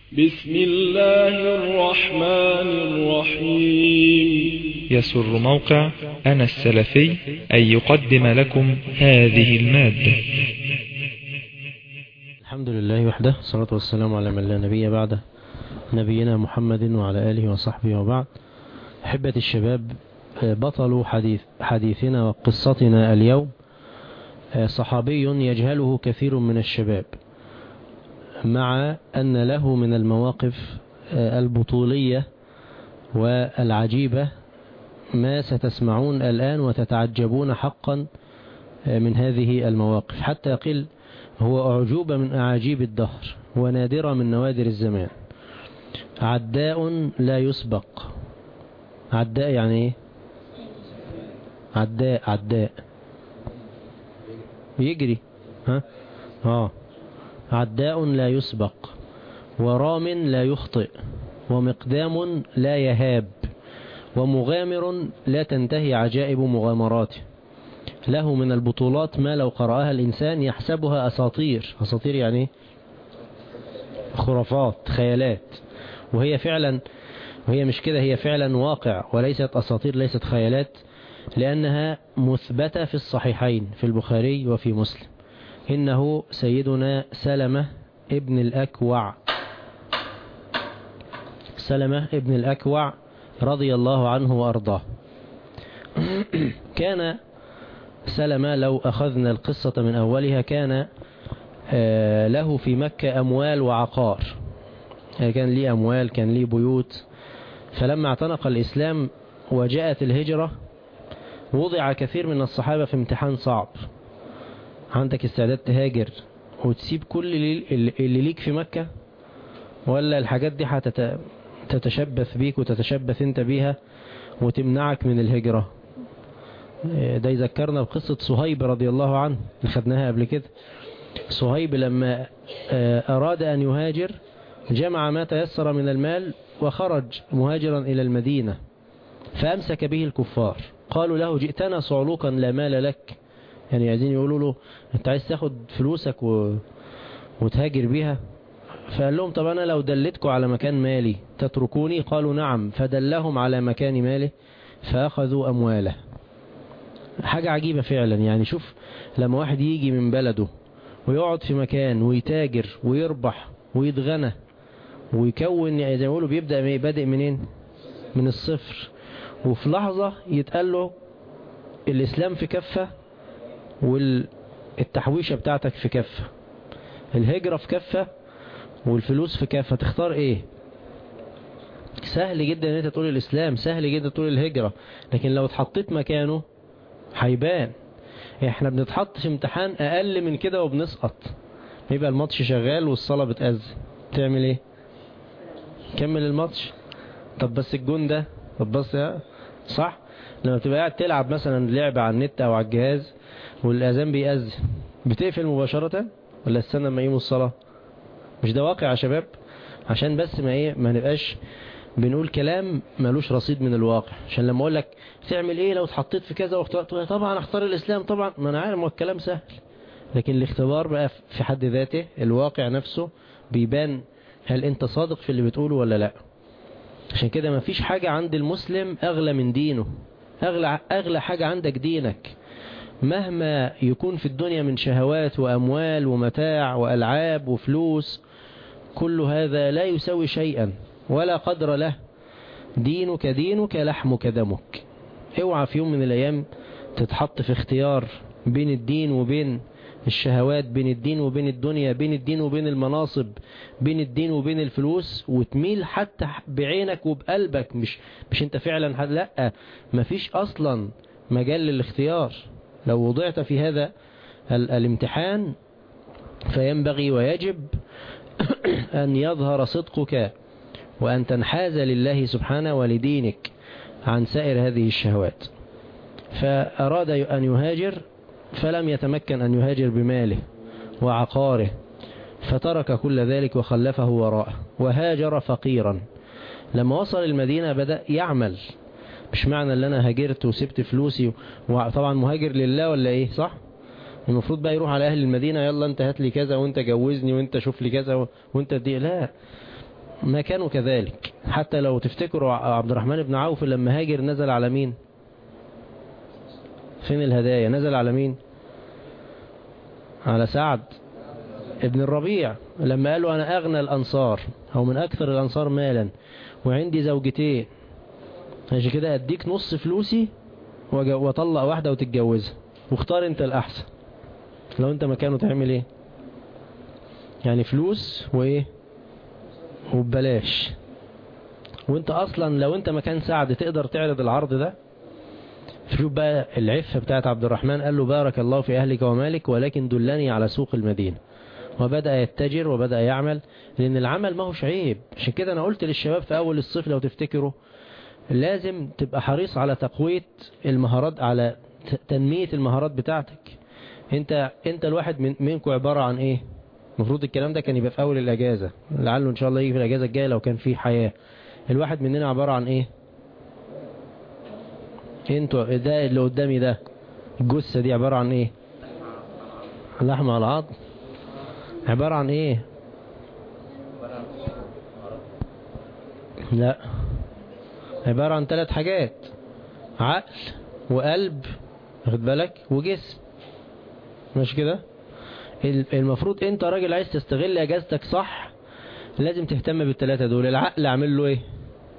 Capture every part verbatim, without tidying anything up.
بسم الله الرحمن الرحيم. يسر موقع أنا السلفي أن يقدم لكم هذه المادة. الحمد لله وحده، الصلاة والسلام على من لا نبي بعده، نبينا محمد وعلى آله وصحبه وبعد. أحبة الشباب، بطل حديث حديثنا وقصتنا اليوم صحابي يجهله كثير من الشباب، مع أن له من المواقف البطولية والعجيبة ما ستسمعون الآن وتتعجبون حقا من هذه المواقف، حتى قل هو أعجوبة من أعاجيب الدهر ونادرة من نوادر الزمان. عداء لا يسبق. عداء يعني ايه؟ عداء عداء بيجري. ها اه عداء لا يسبق، ورام لا يخطئ، ومقدام لا يهاب، ومغامر لا تنتهي عجائب مغامراته. له من البطولات ما لو قرأها الإنسان يحسبها أساطير. أساطير يعني خرافات، خيالات، وهي فعلا وهي مش كده، هي فعلا واقع وليست أساطير، ليست خيالات، لأنها مثبتة في الصحيحين في البخاري وفي مسلم. إنه سيدنا سلمة ابن الأكوع سلمة ابن الأكوع رضي الله عنه وأرضاه. كان سلمة لو أخذنا القصة من أولها كان له في مكة أموال وعقار، كان ليه أموال، كان ليه بيوت. فلما اعتنق الإسلام وجاءت الهجرة وضع كثير من الصحابة في امتحان صعب. عندك استعداد تهاجر وتسيب كل اللي ليك في مكة، ولا الحاجات دي هتتشبث بيك وتتشبث انت بيها وتمنعك من الهجرة؟ ده يذكرنا بقصة صهيب رضي الله عنه اللي خدناها قبل كده. صهيب لما أراد أن يهاجر جمع ما تيسر من المال وخرج مهاجرا إلى المدينة، فأمسك به الكفار. قالوا له: جئتنا صعلوقا لا مال لك، يعني عايزين يقولوا له انت عايز تاخد فلوسك و... وتهاجر بيها. فقال لهم: طب أنا لو دلتكم على مكان مالي تتركوني؟ قالوا: نعم. فدلهم على مكان ماله فأخذوا أمواله. حاجة عجيبة فعلا. يعني شوف لما واحد يجي من بلده ويقعد في مكان ويتاجر ويربح ويتغنى ويكون، يعني زي ما يقولوا بيبدأ بادئ منين؟ من الصفر، وفي لحظة يتقال له الإسلام في كفة والتحويشة بتاعتك في كفة، الهجرة في كفة والفلوس في كفة، تختار ايه؟ سهل جدا ان انت تقول الإسلام، سهل جدا تقول الهجرة، لكن لو اتحطيت مكانه هيبان. احنا بنتحط في امتحان اقل من كده وبنسقط. يبقى الماتش شغال والصلاة بتأذن، تعمل ايه؟ كمل الماتش. طب بس الجون ده، طب بس صح. لما تبقى قاعد تلعب مثلا لعبة على النت او على الجهاز والاذان بيأذن، بتقفل مباشرة ولا استنى لما يقيموا الصلاة؟ مش ده واقع يا شباب؟ عشان بس ما ايه ما نبقاش بنقول كلام مالوش رصيد من الواقع. عشان لما اقول لك تعمل ايه لو اتحطيت في كذا واختار، طبعا اختار الاسلام طبعا، ما انا عارف الكلام سهل، لكن الاختبار بقى في حد ذاته، الواقع نفسه بيبان هل انت صادق في اللي بتقوله ولا لا. عشان كده ما فيش حاجة عند المسلم اغلى من دينه. اغلى اغلى حاجة عندك دينك، مهما يكون في الدنيا من شهوات واموال ومتاع والعاب وفلوس، كل هذا لا يساوي شيئا ولا قدر له. دينك دينك، لحمك دمك. اوعى في يوم من الايام تتحط في اختيار بين الدين وبين الشهوات، بين الدين وبين الدنيا، بين الدين وبين المناصب، بين الدين وبين الفلوس، وتميل حتى بعينك وبقلبك. مش مش انت فعلا، لا، مفيش اصلا مجال للاختيار. لو وضعت في هذا الامتحان فينبغي ويجب أن يظهر صدقك وأن تنحاز لله سبحانه ولدينك عن سائر هذه الشهوات. فأراد أن يهاجر فلم يتمكن أن يهاجر بماله وعقاره، فترك كل ذلك وخلفه وراءه وهاجر فقيرا. لما وصل المدينة بدأ يعمل. مش معنى ان انا هاجرت وسبت فلوسي، وطبعا مهاجر لله ولا ايه؟ صح؟ المفروض بقى يروح على اهل المدينة، يلا انت هات لي كذا، وانت جوزني، وانت شوف لي كذا، وانت دي. لا، ما كانوا كذلك. حتى لو تفتكروا عبد الرحمن بن عوف لما هاجر نزل على مين؟ فين الهدايا؟ نزل على مين؟ على سعد ابن الربيع، لما قالوا أنا أغنى الأنصار أو من أكثر الأنصار مالا وعندي زوجتين، عشان كده أديك نص فلوسي وطلق واحدة وتتجوزها واختار أنت الأحسن. لو أنت مكانه تعمل إيه؟ يعني فلوس وإيه وببلاش. وأنت أصلا لو أنت مكان سعد تقدر تعرض العرض ده؟ شوف بقى العفة بتاعت عبد الرحمن، قال له بارك الله في أهلك ومالك ولكن دلني على سوق المدينة. وبدأ يتجر وبدأ يعمل، لأن العمل ما هوش عيب. عشان كده أنا قلت للشباب في أول الصيف لو تفتكروا لازم تبقى حريص على تقوية المهارات، على تنمية المهارات بتاعتك. انت انت الواحد من منكم عبارة عن ايه؟ المفروض الكلام ده كان يبقى في أول الأجازة، لعله إن شاء الله يجي في الأجازة الجاية لو كان في حياة. الواحد مننا عبارة عن ايه؟ انتوا ده اللي قدامي ده الجثة دي عبارة عن ايه؟ لحم على العظم. عبارة عن ايه؟ لا، عبارة عن ثلاث حاجات: عقل وقلب، واخد بالك، وجسم. مش كده؟ المفروض انت راجل عايز تستغل اجازتك صح لازم تهتم بالثلاثة دول. العقل اعمل له ايه؟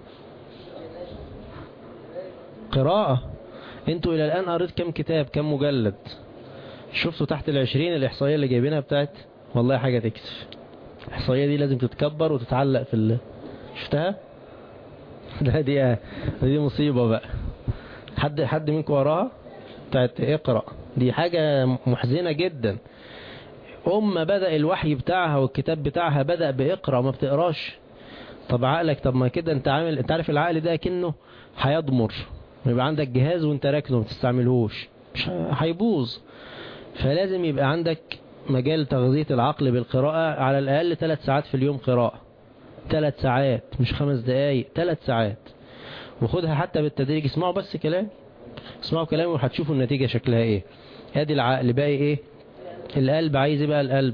قراءة. انتوا الى الان قريت كم كتاب، كم مجلد؟ شفتوا تحت العشرين الاحصائية اللي جايبينها بتاعت؟ والله حاجة تكسف. الاحصائية دي لازم تتكبر وتتعلق في ال... شفتها؟ ده دي دي مصيبة بقى. حد حد منكم وراها بتاعت اقرأ؟ دي حاجة محزنة جدا. أمة بدأ الوحي بتاعها والكتاب بتاعها بدأ بإقرأ، ما بتقراش. طب عقلك، طب ما كده انت عامل، انت عارف العقل ده كأنه هيضمر، يبقى عندك جهاز وانت راكنه ما بتستعملهوش مش هيبوظ. فلازم يبقى عندك مجال تغذية العقل بالقراءة، على الأقل ثلاث ساعات في اليوم قراءة. ثلاث ساعات مش خمس دقايق، ثلاث ساعات. وخدها حتى بالتدريج، اسمعوا بس كلام، اسمعوا كلامي وهتشوفوا النتيجة شكلها ايه. ادي العقل. باقي ايه؟ القلب. عايز ايه بقى القلب؟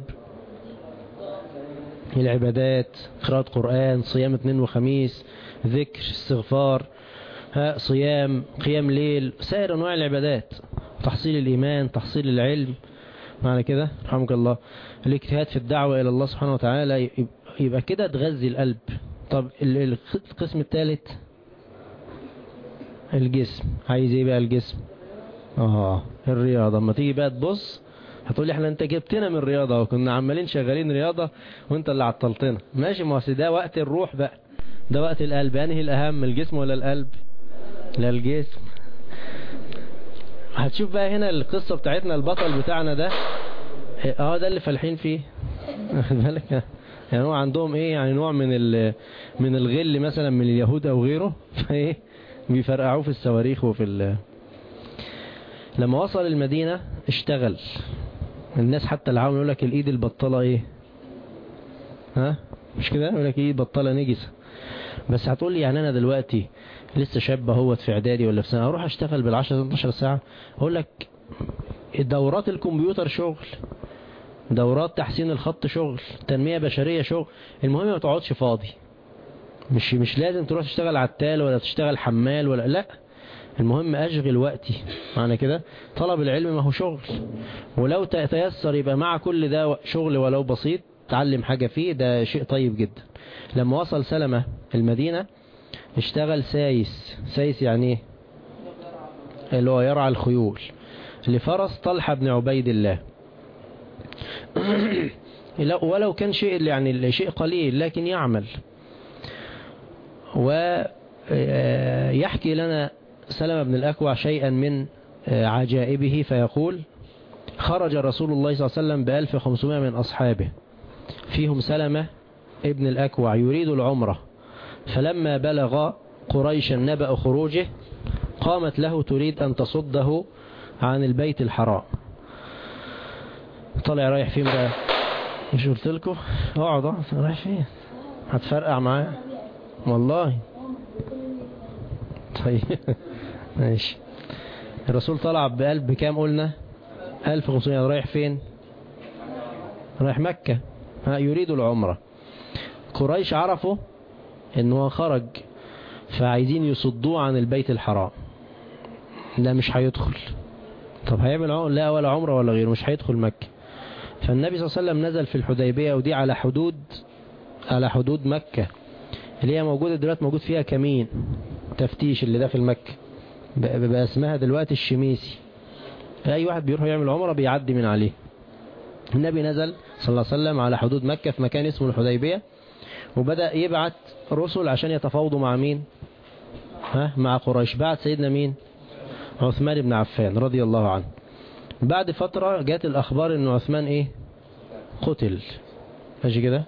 العبادات، قراءة قرآن، صيام اثنين وخميس، ذكر، استغفار، ها صيام، قيام ليل، سائر انواع العبادات، تحصيل الايمان، تحصيل العلم. معنى كده رحمك الله الاجتهاد في الدعوة الى الله سبحانه وتعالى. يبقى كده تغذي القلب. طب القسم الثالث الجسم. عايز ايه بقى الجسم؟ اه الرياضة. اما تيجي بقى تبص هتقولي احنا انت جبتنا من رياضة وكنا عمالين شغالين رياضة وانت اللي عطلتنا. ماشي، ما هو ده وقت الروح بقى، ده وقت القلب. انهي الاهم، الجسم ولا القلب؟ لا الجسم. هتشوف بقى هنا القصة بتاعتنا، البطل بتاعنا ده اه ده اللي فالحين فيه. واخد بالك؟ يعني هو عندهم ايه، يعني نوع من من الغل مثلا من اليهود او غيره، فايه بيفرقعوه في الصواريخ وفي ال... لما وصل المدينة اشتغل. الناس حتى العام يقول لك الايد البطلة ايه، ها مش كده؟ يقول لك ايد بطلة نجسة. بس هتقول لي يعني انا دلوقتي لسه شاب اهوت في اعدادي ولا في سنة اروح اشتغل بالعشرة اتناشر ساعة؟ اقول لك دورات الكمبيوتر شغل، دورات تحسين الخط شغل، تنمية بشرية شغل. المهم ما تقعدش فاضي. مش مش لازم تروح تشتغل عتال ولا تشتغل حمال ولا لا، المهم اشغل وقتي. معنى كده طلب العلم ما هو شغل، ولو تيسر يبقى مع كل ده شغل ولو بسيط تعلم حاجة فيه، ده شيء طيب جدا. لما وصل سلمة المدينة اشتغل سايس. سايس يعني ايه؟ اللي هو يرعى الخيول لفرس طلحة بن عبيد الله. ولو كان شيء يعني شيء قليل لكن يعمل. ويحكي لنا سلمة بن الأكوع شيئا من عجائبه فيقول: خرج رسول الله صلى الله عليه وسلم بألف وخمسمائة من أصحابه، فيهم سلمة ابن الأكوع يريد العمرة، فلما بلغ قريشا نبأ خروجه قامت له تريد أن تصده عن البيت الحرام. طلع رايح فين بقى؟ مش قلت لكم اقعد اقعد، رايح فين؟ هتفرقع معاه والله. طيب ماشي. الرسول طلع بقلب كام قلنا؟ ألف وخمسمائة. رايح فين؟ رايح مكة، ها يريد العمرة. قريش عرفوا ان هو خرج فعايزين يصدوه عن البيت الحرام، لا مش هيدخل. طب هيعمل عمره؟ لا ولا عمره ولا غيره، مش هيدخل مكة. فالنبي صلى الله عليه وسلم نزل في الحديبية، ودي على حدود على حدود مكة اللي هي موجودة دلوقتي، موجود فيها كمين تفتيش اللي ده في المكة، بقى اسمها دلوقتي الشميسي. اي واحد بيروح يعمل عمره بيعدي من عليه. النبي نزل صلى الله عليه وسلم على حدود مكة في مكان اسمه الحديبية، وبدأ يبعت رسل عشان يتفاوضوا مع مين؟ ها مع قريش. بعد سيدنا مين؟ عثمان بن عفان رضي الله عنه. بعد فترة جات الأخبار إنه عثمان إيه؟ قتل. ماشي كده؟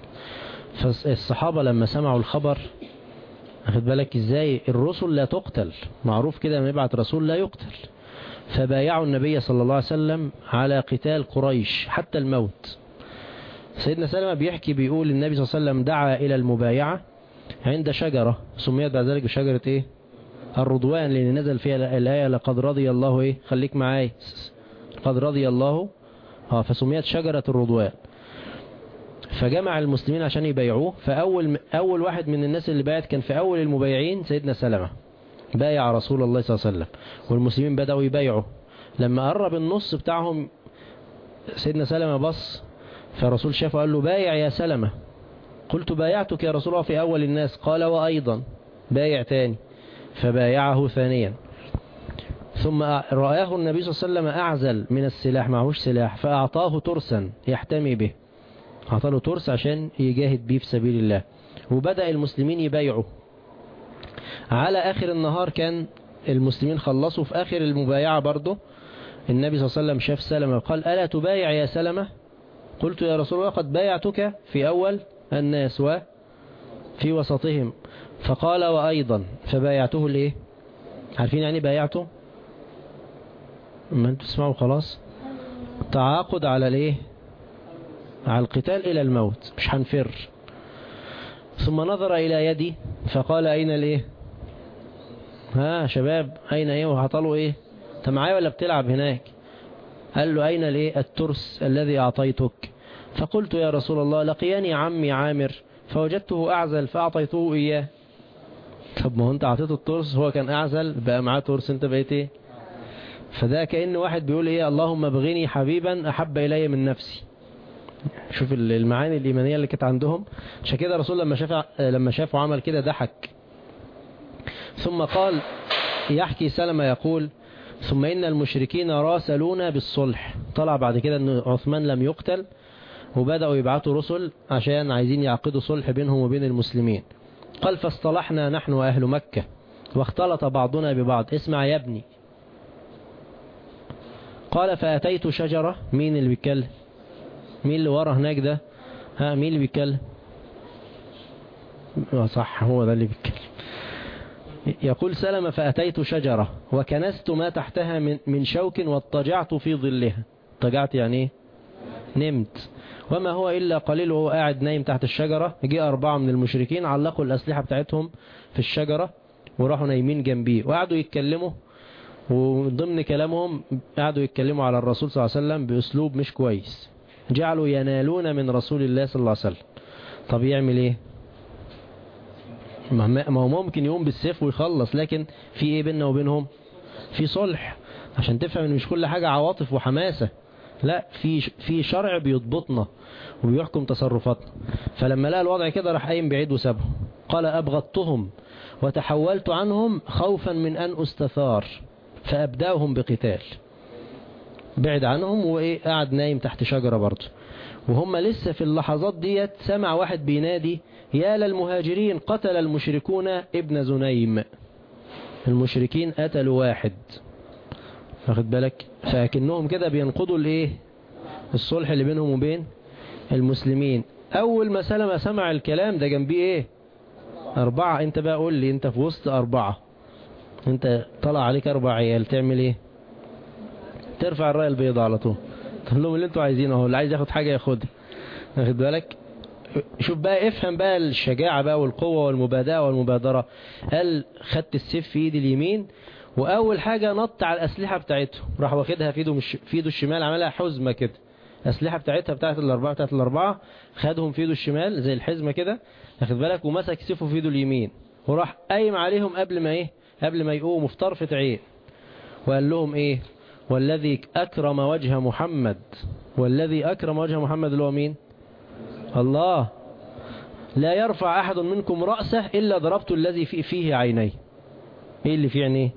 فالصحابة لما سمعوا الخبر، أخذ بالك إزاي الرسل لا تقتل، معروف كده لما يبعت رسول لا يقتل، فبايعوا النبي صلى الله عليه وسلم على قتال قريش حتى الموت. سيدنا سلمة بيحكي بيقول النبي صلى الله عليه وسلم دعا إلى المبايعة عند شجرة سميت بعد ذلك بشجرة إيه؟ الرضوان، لأن نزل فيها الآية لقد رضي الله إيه؟ خليك معاي، قد رضي الله، اه فسميت شجرة الرضوان. فجمع المسلمين عشان يبايعوه. فأول أول واحد من الناس اللي بايعت كان في أول المبايعين سيدنا سلمة، بايع رسول الله صلى الله عليه وسلم، والمسلمين بدأوا يبايعوا. لما قرب النص بتاعهم سيدنا سلمة بص، فالرسول شافه قال له بايع يا سلمة. قلت بايعتك يا رسول الله في أول الناس. قال وأيضا بايع تاني، فبايعه ثانيا. ثم رآه النبي صلى الله عليه وسلم أعزل من السلاح، معهوش سلاح، فأعطاه ترسا يحتمي به، أعطاه ترس عشان يجاهد به في سبيل الله. وبدأ المسلمين يبايعوا. على آخر النهار كان المسلمين خلصوا، في آخر المبايعة برضه النبي صلى الله عليه وسلم شاف سلمة وقال ألا تبايع يا سلمة؟ قلت يا رسول الله قد بايعتك في أول الناس وفي وسطهم. فقال وأيضا، فبايعته لإيه؟ عارفين يعني بايعته؟ ما انتوا تسمعوا خلاص، تعاقد على الإيه؟ على القتال إلى الموت، مش هنفر. ثم نظر إلى يدي فقال أين الإيه؟ ها شباب أين إيه؟ وهطلوا إيه؟ أنت معايا ولا بتلعب هناك؟ قال له أين الإيه؟ الترس الذي أعطيتك. فقلت يا رسول الله لقياني عمي عامر فوجدته أعزل فأعطيته إياه. طب ما هو أنت أعطيته الترس، هو كان أعزل بقى معاه ترس، أنت بقيت إيه؟ فده كأن واحد بيقول إيه؟ اللهم ابغني حبيبا أحب إلي من نفسي. شوف المعاني الإيمانية اللي كانت عندهم. عشان كده الرسول لما شاف لما شافه عمل كده ضحك. ثم قال، يحكي سلمة يقول ثم إن المشركين راسلونا بالصلح. طلع بعد كده أن عثمان لم يقتل، وبدأوا يبعثوا رسل عشان عايزين يعقدوا صلح بينهم وبين المسلمين. قال فاصطلحنا نحن وأهل مكة واختلط بعضنا ببعض. اسمع يا ابني. قال فأتيت شجرة. مين اللي بيتكلم؟ مين اللي ورا هناك ده؟ ها مين اللي بيتكلم؟ صح هو ده اللي بيتكلم. يقول سلمة فأتيت شجرة وكنست ما تحتها من من شوك واضطجعت في ظلها. اضطجعت يعني ايه؟ نمت. وما هو إلا قليل وهو قاعد نايم تحت الشجرة. جاء أربعة من المشركين علقوا الأسلحة بتاعتهم في الشجرة وراحوا نايمين جنبيه وقعدوا يتكلموا، وضمن كلامهم قعدوا يتكلموا على الرسول صلى الله عليه وسلم بأسلوب مش كويس. جعلوا ينالون من رسول الله صلى الله عليه وسلم. طب يعمل ايه؟ ما هو ممكن يقوم بالسيف ويخلص، لكن في ايه بيننا وبينهم؟ في صلح. عشان تفهم ان مش كل حاجة عواطف وحماسة، لا، في في شرع بيضبطنا وبيحكم تصرفاتنا. فلما لقى الوضع كده راح قايم بعيد وسابهم. قال أبغضتهم وتحولت عنهم خوفا من أن أستثار فأبدأهم بقتال. بعد عنهم وإيه قاعد نايم تحت شجرة برضه. وهم لسه في اللحظات ديت سمع واحد بينادي يا للمهاجرين قتل المشركون ابن زنيم. المشركين قتلوا واحد، واخد بالك؟ فاكنهم كده بينقضوا الايه؟ الصلح اللي بينهم وبين المسلمين. اول ما سلمة سمع الكلام ده جنبيه ايه؟ اربعة. انت بقى قول لي، انت في وسط اربعة، انت طلع عليك اربع عيال، تعمل ايه؟ ترفع الراية البيضاء على طول، تقول لهم اللي انتوا عايزينه اهو، اللي عايز ياخد حاجة ياخدها، واخد بالك؟ شوف بقى، افهم بقى الشجاعة بقى والقوة والمبادئة والمبادرة. قال خدت السيف في ايدي اليمين، واول حاجة نط على الاسلحة بتاعته، راح واخدها في ايده مش في ايده الشمال، عملها حزمة كده الأسلحة بتاعتها بتاعت الأربعة بتاعت الأربعة خدهم في ايده الشمال زي الحزمة كده واخد بالك، ومسك سيفه في ايده اليمين وراح قايم عليهم قبل ما ايه قبل ما يقوموا في طرفة عين، وقال لهم ايه والذي أكرم وجه محمد، والذي أكرم وجه محمد اللي هو مين؟ الله. لا يرفع أحد منكم رأسه إلا ضربت الذي في فيه عينيه. ايه اللي فيه عينيه؟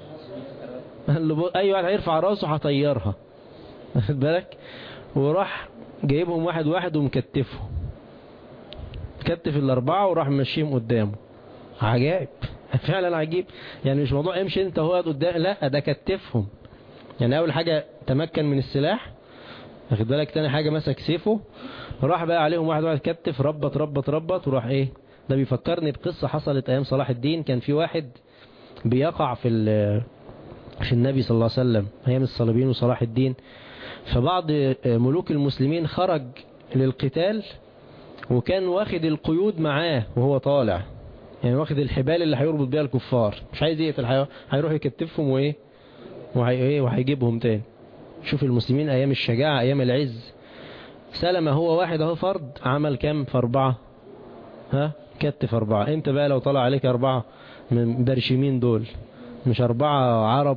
اي واحد هيرفع راسه هطيرها واخد بالك. وراح جايبهم واحد واحد ومكتفهم، كتف الأربعة وراح ماشيهم قدامه. عجائب فعلا عجيب، يعني مش موضوع امشي انت هو قدام، لا ده كتفهم. يعني اول حاجة تمكن من السلاح واخد بالك، تاني حاجة مسك سيفه راح بقى عليهم واحد واحد كتف ربط ربط ربط وراح ايه. ده بيفكرني بقصة حصلت ايام صلاح الدين. كان في واحد بيقع في في النبي صلى الله عليه وسلم ايام الصليبيين وصلاح الدين، فبعض ملوك المسلمين خرج للقتال وكان واخد القيود معاه وهو طالع، يعني واخد الحبال اللي هيربط بيها الكفار، مش عايز يقتل، هيروح يكتفهم وايه وهي وهيجيبهم تاني. شوف المسلمين ايام الشجاعة ايام العز. سلم هو واحد اهو فرد عمل كام في اربعة؟ ها كتف اربعة. انت بقى لو طلع عليك اربعة من برشمين دول مش اربعة عرب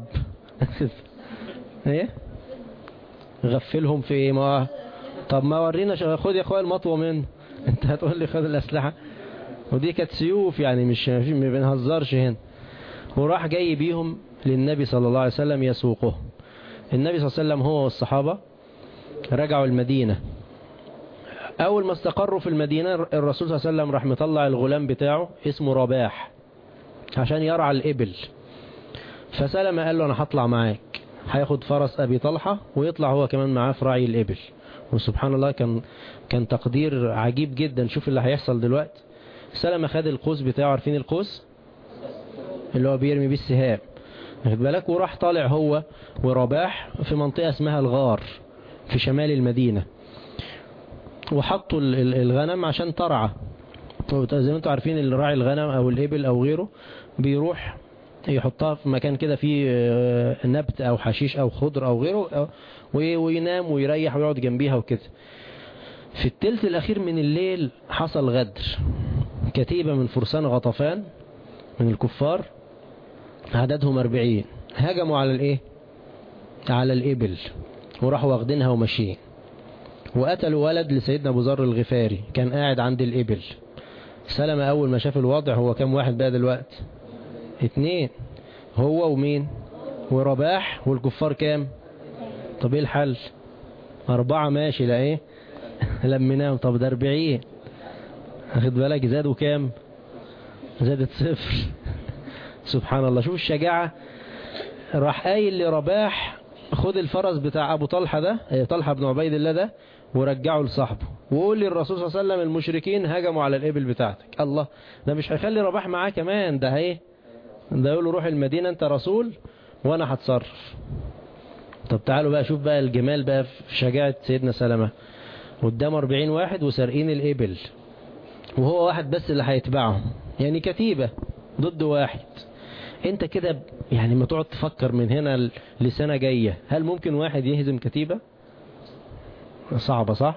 ايه غفلهم في ايه؟ ما طب ما ورينا، خد يا اخويا المطوة منه انت هتقول لي خد الاسلحة، ودي كانت سيوف يعني مش ما بنهزرش هنا. وراح جاي بيهم للنبي صلى الله عليه وسلم يسوقه. النبي صلى الله عليه وسلم هو والصحابة رجعوا المدينة. اول ما استقروا في المدينة الرسول صلى الله عليه وسلم راح مطلع الغلام بتاعه اسمه رباح عشان يرعى الإبل. فسلم قال له انا هطلع معاك، هياخد فرس ابي طلحة ويطلع هو كمان معاه في رعي الإبل. وسبحان الله كان كان تقدير عجيب جدا. شوف اللي هيحصل دلوقتي. سلم خد القوس بتاعه، عارفين القوس اللي هو بيرمي بيه السهام واخد بالك، وراح طالع هو ورباح في منطقة اسمها الغار في شمال المدينة، وحطوا الغنم عشان ترعى. زي ما انتم عارفين اللي راعي الغنم او الإبل او غيره بيروح يحطها في مكان كده فيه نبت او حشيش او خضر او غيره وينام ويريح ويقعد جنبيها وكده. في التلت الاخير من الليل حصل غدر. كتيبة من فرسان غطفان من الكفار عددهم أربعين هجموا على الايه على الإبل وراحوا واخدينها وماشيين، وقتلوا ولد لسيدنا ابو ذر الغفاري كان قاعد عند الإبل. سلم اول ما شاف الوضع، هو كم واحد بقى دلوقتي؟ اتنين، هو ومين ورباح، والكفار كام؟ طب ايه الحل؟ اربعة ماشي لا ايه لمناهم. طب ده اربعين اخد بالك زادوا كام؟ زادت صفر سبحان الله. شوف الشجاعة. راح قايل لرباح خد الفرس بتاع ابو طلحة ده طلحة بن عبيد الله ده ورجعه لصاحبه، وقول للرسول صلى الله عليه وسلم المشركين هجموا على الإبل بتاعتك. الله، ده مش هيخلي رباح معاه كمان، ده ايه ده يقول له روح المدينة انت رسول وانا هتصرف. طب تعالوا بقى شوف بقى الجمال بقى في شجاعة سيدنا سلمة. قدام أربعين واحد وسارقين الإبل وهو واحد بس اللي هيتبعهم، يعني كتيبة ضد واحد. انت كده يعني ما تقعد تفكر من هنا لسنة جاية، هل ممكن واحد يهزم كتيبة؟ صعبة صح؟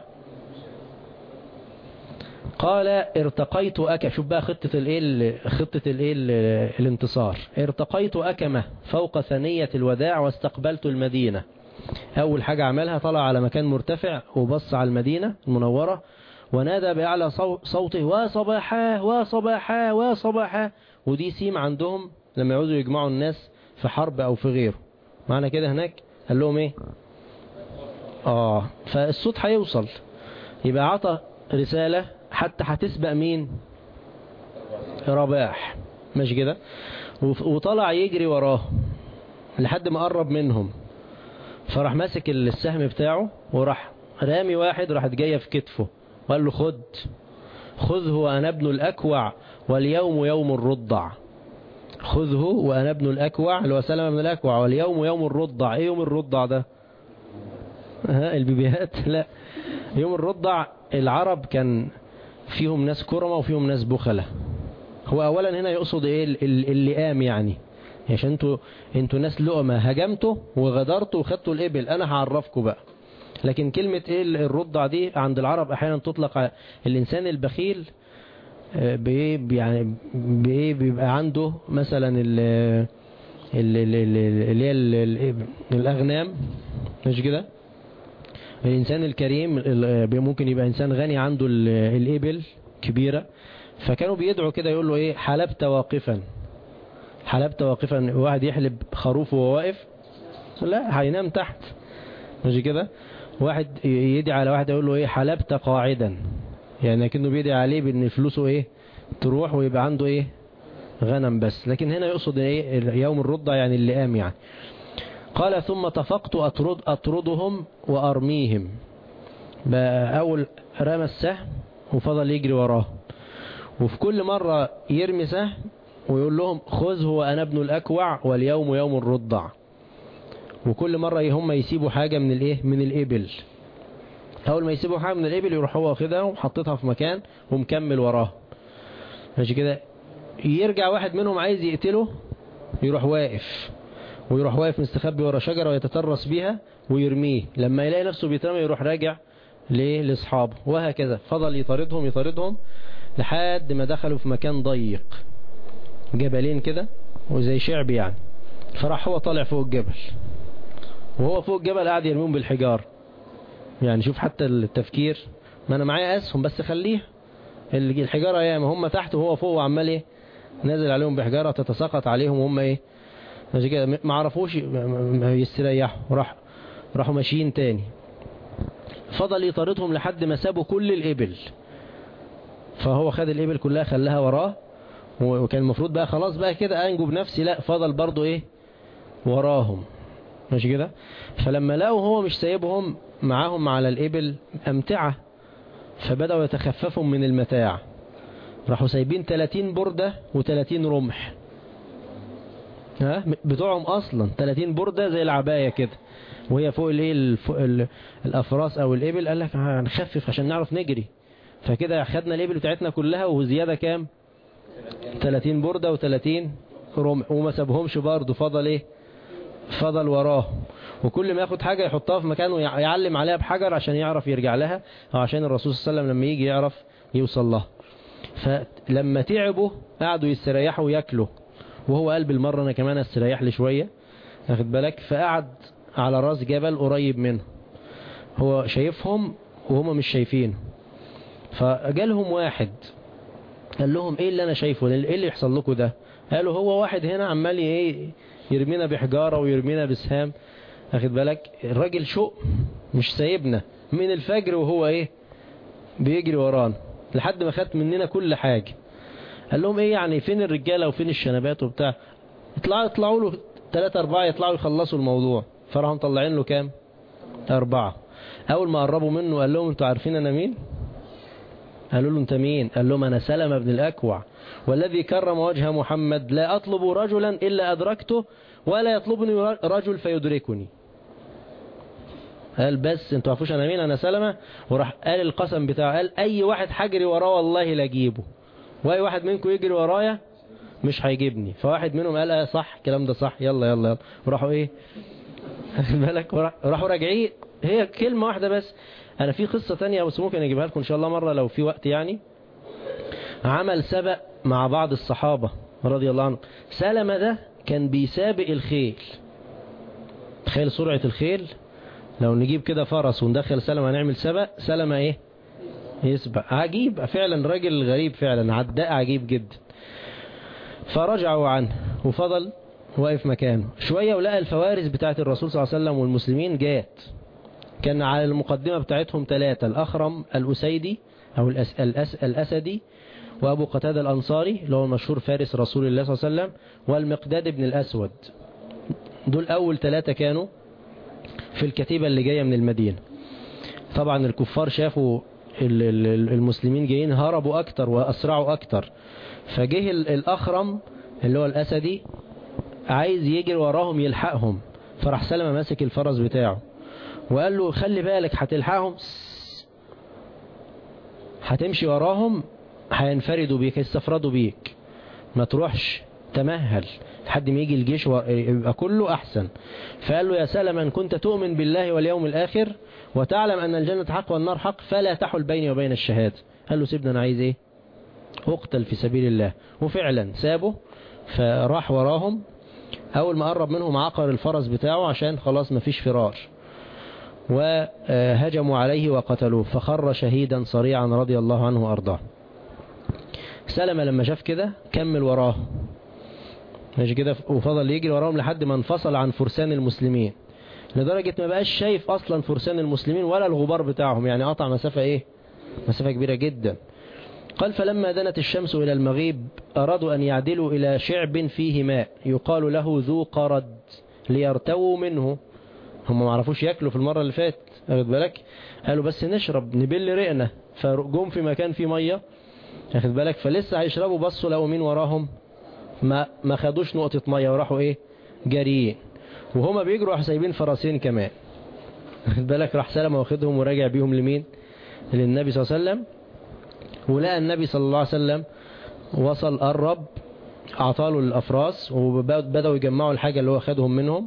قال ارتقيت أك شوف بقى خطة الايه خطة الايه الانتصار. ارتقيت أكمة فوق ثنية الوداع واستقبلت المدينة. أول حاجة عملها طلع على مكان مرتفع وبص على المدينة المنورة ونادى بأعلى صوته وصباحا وصباحا وصباحا. ودي سيم عندهم لما يعوزوا يجمعوا الناس في حرب أو في غيره. معنى كده هناك قال لهم ايه؟ آه فالصوت هيوصل، يبقى عطى رسالة حتى هتسبق مين؟ رباح مش كده؟ وطلع يجري وراه لحد ما قرب منهم، فراح ماسك السهم بتاعه وراح رامي واحد راحت جاية في كتفه وقال له خد خذه وأنا ابن الأكوع واليوم يوم الرضع. خذه وأنا ابن الأكوع اللي هو سلمة بن الأكوع واليوم يوم الرضع. ايه يوم الرضع ده؟ ها البيبيهات؟ لا، يوم الرضع العرب كان فيهم ناس كرمة وفيهم ناس بخلة. هو اولا هنا يقصد ايه اللئام، يعني عشان انتوا انتوا ناس لؤمة هجمتوا وغدرتوا وخدتوا الإبل، انا هعرفكم بقى لكن كلمة ايه الرضع دي عند العرب احيانا تطلق على الانسان البخيل، يعني بيبقى عنده مثلا اللي هي الاغنام، مش كده؟ الانسان الكريم ممكن يبقى انسان غني عنده الابل كبيرة، فكانوا بيدعوا كده يقول له ايه حلبت واقفا، حلبت واقفا. واحد يحلب خروف وهو واقف لا هينام تحت، مش كده؟ واحد يدعي على واحد يقول له ايه حلبت قاعدا، يعني كأنه بيدعي عليه بان فلوسه ايه تروح ويبقى عنده ايه غنم بس. لكن هنا يقصد ايه يوم الرضع يعني اللي قام يعني. قال ثم طفقت أطرد أطردهم وأرميهم، بقى أول رمى السهم وفضل يجري وراه، وفي كل مرة يرمي سهم ويقول لهم خذه وأنا ابن الأكوع واليوم يوم الرضع. وكل مرة هم يسيبوا حاجة من الايه من الإبل، أول ما يسيبوا حاجة من الإبل يروح هو واخدها وحطتها في مكان ومكمل وراه، ماشي كده. يرجع واحد منهم عايز يقتله يروح واقف، ويروح واقف مستخبي ورا شجرة ويتترس بيها ويرميه، لما يلاقي نفسه بيترمي يروح راجع ليه لاصحابه، وهكذا فضل يطاردهم يطاردهم لحد ما دخلوا في مكان ضيق، جبلين كده وزي شعب يعني. فراح هو طالع فوق الجبل، وهو فوق الجبل قاعد يرميهم بالحجار. يعني شوف حتى التفكير، ما انا معايا اسهم بس خليها الحجارة ياما، هم تحت وهو فوق وعمال ايه نازل عليهم بحجارة تتساقط عليهم وهم ايه ماشي كده ما عرفوش يستريحوا، راح راحوا ماشيين تاني. فضل يطاردهم لحد ما سابوا كل الإبل، فهو خد الإبل كلها خلاها وراه، وكان المفروض بقى خلاص بقى كده أنجو بنفسي، لا فضل برضو إيه وراهم، ماشي كده. فلما لقوا هو مش سايبهم معاهم على الإبل أمتعة، فبدأوا يتخففوا من المتاع، راحوا سايبين ثلاثين بردة وثلاثين رمح، ها بتوعهم أصلا ثلاثين بردة زي العباية كده، وهي فوق الايه الأفراس أو الإبل. قال لك هنخفف عشان نعرف نجري، فكده خدنا الإبل بتاعتنا كلها وزيادة كام ثلاثين بردة وثلاثين رمح، وما سابهمش برضه، فضل ايه فضل وراه، وكل ما ياخد حاجة يحطها في مكانه يعلم عليها بحجر عشان يعرف يرجع لها، أو عشان الرسول صلى الله عليه وسلم لما يجي يعرف يوصل لها. فلما تعبوا قعدوا يستريحوا ويأكلوا، وهو قال بالمرة أنا كمان استريح لي شوية، أخد بالك. فقعد على راس جبل قريب منه، هو شايفهم وهم مش شايفينه. فجالهم واحد قال لهم ايه اللي انا شايفه، ايه اللي يحصل لكم ده؟ قالوا هو واحد هنا عمال ايه يرمينا بحجارة ويرمينا بسهام، أخد بالك. الراجل شو مش سايبنا من الفجر وهو ايه بيجري ورانا لحد ما خدت مننا كل حاجة. قال لهم ايه يعني فين الرجالة وفين الشنبات وبتاع؟ اطلعوا اطلعوا له ثلاثة أربعة يطلعوا يخلصوا الموضوع. فراهم طلعين له كام؟ أربعة. أول ما قربوا منه قال لهم انتوا عارفين أنا مين؟ قالوا له انت مين؟ قال لهم أنا سلمة بن الأكوع، والذي كرم وجه محمد لا أطلب رجلا إلا أدركته ولا يطلبني رجل فيدركني. قال بس انتوا عارفوش أنا مين؟ أنا سلمة. وراح قال القسم بتاعه، قال أي واحد حجري وراه والله لاجيبه، وأي واحد منكم يجري ورايا مش هيجيبني. فواحد منهم قال اه صح الكلام ده صح، يلا يلا يلا. وراحوا ايه بالك راحوا راجعين. هي كلمة واحدة بس. انا في قصة تانية بس ممكن اجيبها لكم ان شاء الله مرة لو في وقت يعني. عمل سبق مع بعض الصحابة رضي الله عنهم. سلمة ده كان بيسابق الخيل، تخيل سرعة الخيل. لو نجيب كده فرس وندخل سلمة هنعمل سبق، سلمة ايه يسبق. عجيب فعلا، راجل غريب فعلا، عداء عجيب جدا. فرجعوا عنه وفضل واقف مكانه شوية، ولقى الفوارس بتاعت الرسول صلى الله عليه وسلم والمسلمين جات. كان على المقدمة بتاعتهم ثلاثة: الأخرم الأسيدي أو الأس الأس الأسدي، وأبو قتادة الأنصاري اللي هو المشهور فارس رسول الله صلى الله عليه وسلم، والمقداد بن الأسود. دول أول ثلاثة كانوا في الكتيبة اللي جاية من المدينة. طبعا الكفار شافوا المسلمين جايين هربوا أكتر وأسرعوا أكتر، فجه الأخرم اللي هو الأسدي عايز يجري وراهم يلحقهم. فراح سلمة ماسك الفرس بتاعه وقال له خلي بالك هتلحقهم، هتمشي وراهم هينفردوا بيك، هيستفردوا بيك، ما تروحش تمهل لحد ما يجي الجيش يبقى كله أحسن. فقال له: يا سلمة، إن كنت تؤمن بالله واليوم الآخر وتعلم أن الجنة حق والنار حق فلا تحل بيني وبين الشهادة. قال له: سيبنا، أنا عايز إيه؟ أقتل في سبيل الله. وفعلا سابه، فراح وراهم. أول ما قرب منهم عقر الفرس بتاعه عشان خلاص مفيش فرار، وهجموا عليه وقتلوه، فخر شهيدا صريعا رضي الله عنه وأرضاه. سلمة لما شاف كده كمل وراه ماشي كده، وفضل يجري وراهم لحد ما انفصل عن فرسان المسلمين، لدرجة ما بقاش شايف أصلا فرسان المسلمين ولا الغبار بتاعهم، يعني قطع مسافة إيه؟ مسافة كبيرة جدا. قال: فلما دنت الشمس إلى المغيب أرادوا أن يعدلوا إلى شعب فيه ماء يقال له ذو قرد ليرتووا منه. هم ما عرفوش يأكلوا في المرة اللي فاتت، أخذ بالك؟ قالوا بس نشرب نبل رئنا، فجم في مكان فيه مية، أخذ بالك؟ فلسه هيشربوا، بصوا لقوا مين وراهم؟ ما ما خدوش نقطة مية وراحوا إيه؟ جاريين. وهما بيجروا راح سايبين فرسين كمان، أخذ بالك؟ راح سلمة واخدهم وراجع بيهم لمين؟ للنبي صلى الله عليه وسلم. ولقى النبي صلى الله عليه وسلم وصل قرب، أعطاله الأفراس وبدأوا يجمعوا الحاجة اللي هو خدهم منهم.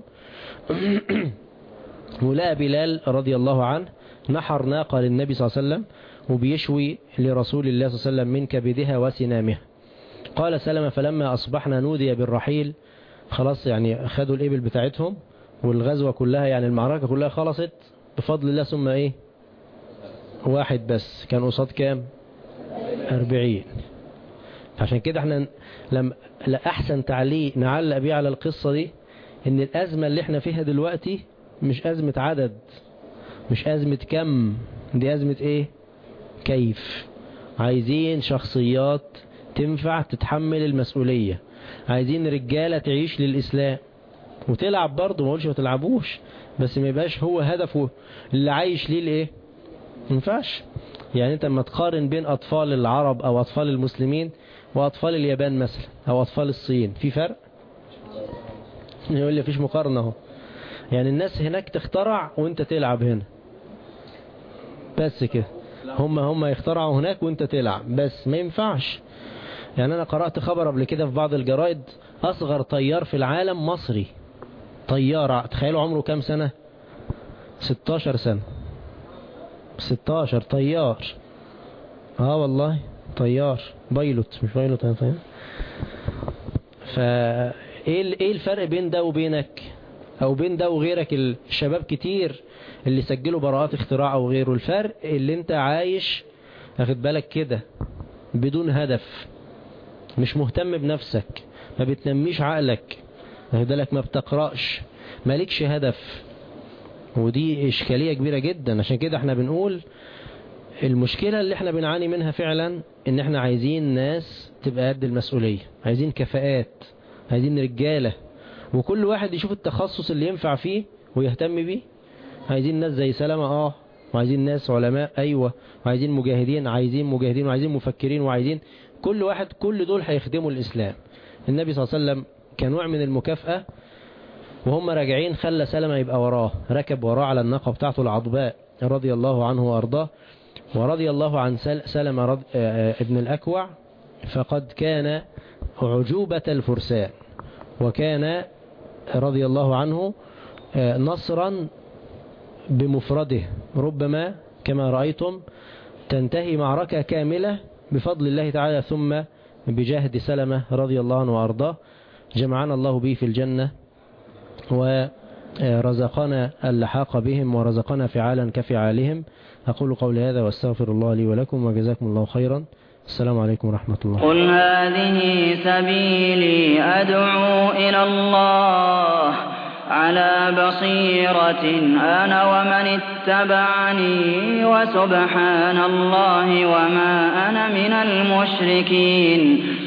ولقى بلال رضي الله عنه نحر ناقة للنبي صلى الله عليه وسلم وبيشوي لرسول الله صلى الله عليه وسلم من كبدها وسنامها. قال سلمة: فلما أصبحنا نودي بالرحيل، خلاص يعني خدوا الإبل بتاعتهم والغزوة كلها، يعني المعركة كلها خلصت بفضل الله. ثم إيه؟ واحد بس كان قصاد كام؟ أربعين. عشان كده احنا لما أحسن تعليق نعلق بيه على القصة دي ان الأزمة اللي احنا فيها دلوقتي مش أزمة عدد، مش أزمة كم، دي أزمة ايه؟ كيف. عايزين شخصيات تنفع تتحمل المسؤولية، عايزين رجالة تعيش للإسلام وتلعب برضه، ما قولش ما تلعبوش، بس ما يبقاش هو هدفه اللي عايش ليه الايه، ما ينفعش. يعني انت لما تقارن بين أطفال العرب أو أطفال المسلمين وأطفال اليابان مثلا أو أطفال الصين، في فرق؟ يقول لي فيش مقارنة اهو. يعني الناس هناك تخترع وانت تلعب هنا بس كده، هم هم يخترعوا هناك وانت تلعب بس، ما ينفعش. يعني انا قرأت خبر قبل كده في بعض الجرائد، اصغر طيار في العالم مصري، طيار، تخيلوا عمره كام سنة؟ ستاشر سنة. ستاشر طيار، اه والله طيار، بايلوت مش بايلوت انا طيار. فا ايه ايه الفرق بين ده وبينك او بين ده وغيرك؟ الشباب كتير اللي سجلوا براءات اختراع او غيره. الفرق اللي انت عايش اخد بالك كده بدون هدف، مش مهتم بنفسك، ما بتنميش عقلك، اخد بالك، ما بتقرأش، مالكش هدف. ودي اشكالية كبيرة جدا. عشان كده احنا بنقول المشكلة اللي احنا بنعاني منها فعلا ان احنا عايزين ناس تبقى قد المسؤولية، عايزين كفاءات، عايزين رجالة، وكل واحد يشوف التخصص اللي ينفع فيه ويهتم بيه. عايزين ناس زي سلمة اه، وعايزين ناس علماء ايوه، وعايزين مجاهدين، عايزين مجاهدين وعايزين مفكرين، وعايزين كل واحد، كل دول هيخدموا الاسلام. النبي صلى الله عليه وسلم كان نوع من المكافأة وهم راجعين خلى سلمة يبقى وراه، ركب وراه على الناقة بتاعته العضباء رضي الله عنه وارضاه. ورضي الله عن سلمة رض... ابن الأكوع، فقد كان عجوبة الفرسان، وكان رضي الله عنه نصرا بمفرده، ربما كما رأيتم تنتهي معركة كاملة بفضل الله تعالى ثم بجهد سلمة رضي الله عنه وأرضاه. جمعنا الله به في الجنة ورزقنا اللحاق بهم ورزقنا فعالا كفعالهم. أقول قولي هذا واستغفر الله لي ولكم وجزاكم الله خيرا. السلام عليكم ورحمة الله. قل هذه سبيلي أدعو إلى الله على بصيرة أنا ومن اتبعني وسبحان الله وما أنا من المشركين.